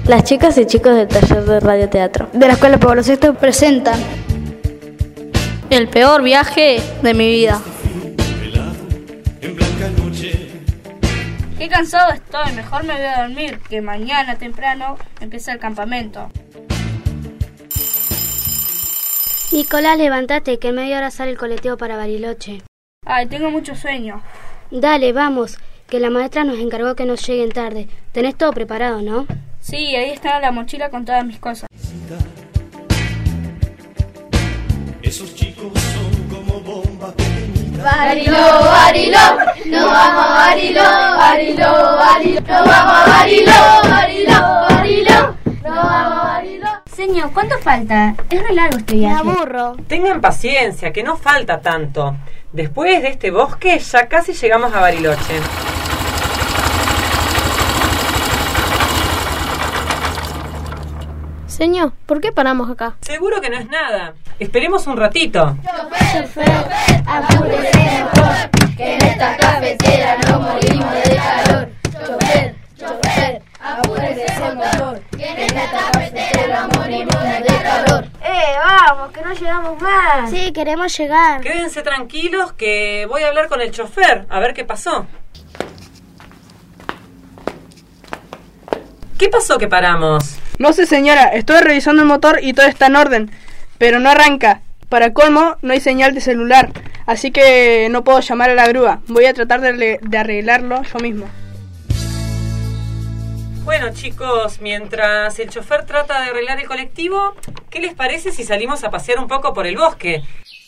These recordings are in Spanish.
Las chicas y chicos del taller de radioteatro de la Escuela Pablo VI presentan El peor viaje de mi vida. Qué cansado estoy, mejor me voy a dormir, que mañana temprano empieza el campamento. Nicolás, levántate, que en media hora sale el colectivo para Bariloche. Ay, tengo mucho sueño. Dale, vamos, que la maestra nos encargó que nos lleguen tarde. Tenés todo preparado, ¿no? Sí, ahí está la mochila con todas mis cosas. Esos chicos son como bombas pequeñitas. Barilo, Barilo, nos vamos a Barilo, Barilo, Barilo, nos vamos a Barilo, Barilo, Barilo, nos vamos a Barilo. Señor, ¿cuánto falta? Es re largo este viaje. Me aburro. Tengan paciencia, que no falta tanto. Después de este bosque ya casi llegamos a Bariloche. Señor, ¿por qué paramos acá? Seguro que no es nada. Esperemos un ratito. Chofer, apúrese mejor, que en esta cafetera no morimos de calor. Chofer, apúrese mejor, que en esta cafetera morimos de calor. Vamos, que no llegamos más. Sí, queremos llegar. Quédense tranquilos que voy a hablar con el chofer, a ver qué pasó. ¿Qué pasó que paramos? No sé, señora, estoy revisando el motor y todo está en orden, pero no arranca. Para colmo, no hay señal de celular, así que no puedo llamar a la grúa. Voy a tratar de arreglarlo yo mismo. Bueno, chicos, mientras el chofer trata de arreglar el colectivo, ¿qué les parece si salimos a pasear un poco por el bosque?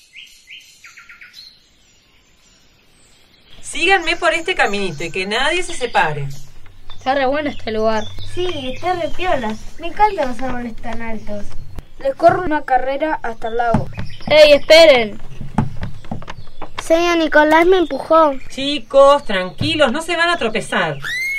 Síganme por este caminito y que nadie se separe. Está re bueno este lugar. Sí, está re piola. Me encantan los árboles tan altos. Les corro una carrera hasta el lago. ¡Ey, esperen! Señor, Nicolás me empujó. Chicos, tranquilos, no se van a tropezar.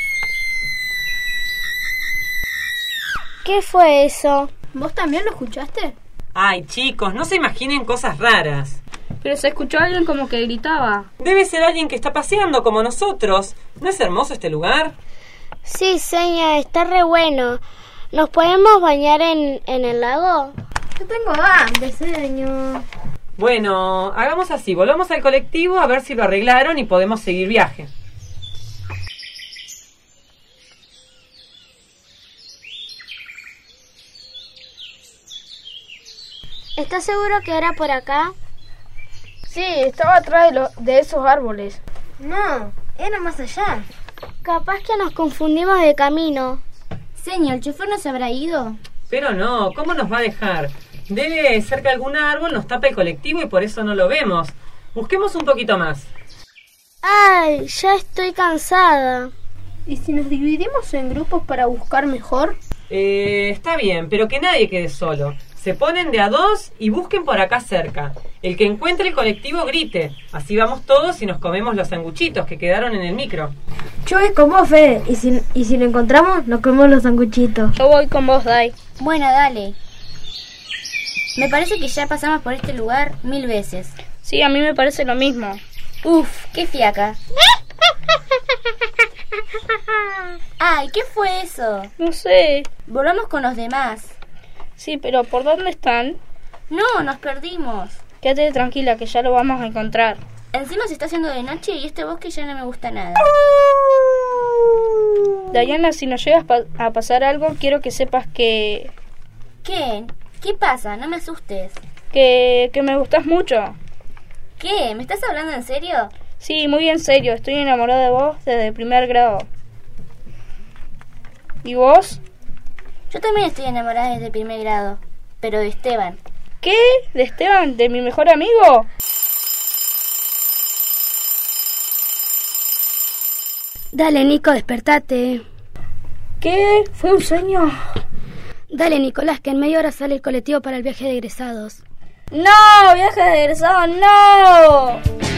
¿Qué fue eso? ¿Vos también lo escuchaste? Ay, chicos, no se imaginen cosas raras. Pero se escuchó a alguien como que gritaba. Debe ser alguien que está paseando como nosotros. ¿No es hermoso este lugar? Sí, señor, está re bueno. ¿Nos podemos bañar en el lago? Yo tengo hambre, señor. Bueno, hagamos así. Volvamos al colectivo a ver si lo arreglaron y podemos seguir viaje. ¿Estás seguro que era por acá? Sí, estaba atrás de esos árboles. No, era más allá. Capaz que nos confundimos de camino. Señor, ¿el chofer no se habrá ido? Pero no, ¿cómo nos va a dejar? Debe ser que algún árbol nos tapa el colectivo y por eso no lo vemos. Busquemos un poquito más. Ay, ya estoy cansada. ¿Y si nos dividimos en grupos para buscar mejor? Está bien, pero que nadie quede solo. Se ponen de a dos y busquen por acá cerca. El que encuentre el colectivo grite. Así vamos todos y nos comemos los sanguchitos que quedaron en el micro. Yo voy con vos, Fede. Y si lo encontramos, nos comemos los sanguchitos. Yo voy con vos, Dai. Bueno, dale. Me parece que ya pasamos por este lugar 1000 veces. Sí, a mí me parece lo mismo. Uf, qué fiaca. Ay, ¿qué fue eso? No sé. Volvamos con los demás. Sí, pero ¿por dónde están? No, nos perdimos. Quédate tranquila que ya lo vamos a encontrar. Encima se está haciendo de noche y este bosque ya no me gusta nada. Diana, si nos llegas a pasar algo, quiero que sepas que... ¿Qué? ¿Qué pasa? No me asustes. Que me gustas mucho. ¿Qué? ¿Me estás hablando en serio? Sí, muy en serio. Estoy enamorada de vos desde el primer grado. ¿Y vos? Yo también estoy enamorada desde el primer grado, pero de Esteban. ¿Qué? ¿De Esteban? ¿De mi mejor amigo? Dale, Nico, despertate. ¿Qué? ¿Fue un sueño? Dale, Nicolás, que en media hora sale el colectivo para el viaje de egresados. ¡No! ¡Viaje de egresados! ¡No!